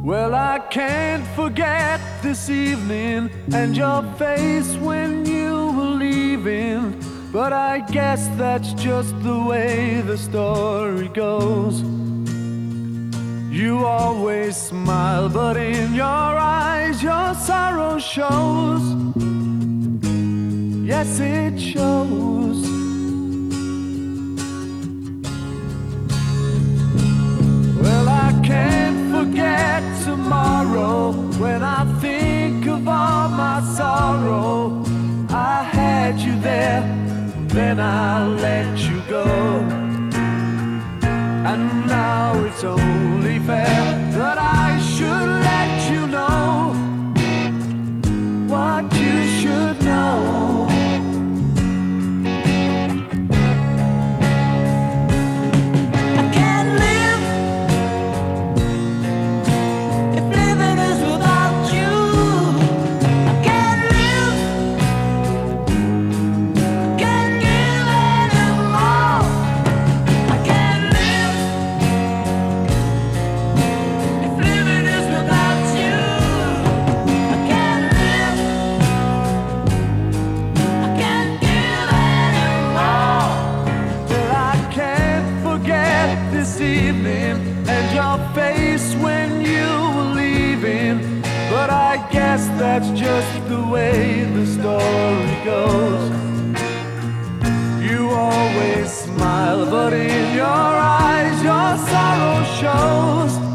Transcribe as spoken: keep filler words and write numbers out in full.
Well, I can't forget this evening and your face when you were leaving, but I guess that's just the way the story goes. You always smile, but in your eyes your sorrow shows. Yes, it shows. Well, I can't forget tomorrow when I think of all my sorrow. I had you there, then I let you go, and now it's only fair that I should let you know what you should know. This evening and your face when you were leaving, but I guess that's just the way the story goes. You always smile, but in your eyes your sorrow shows.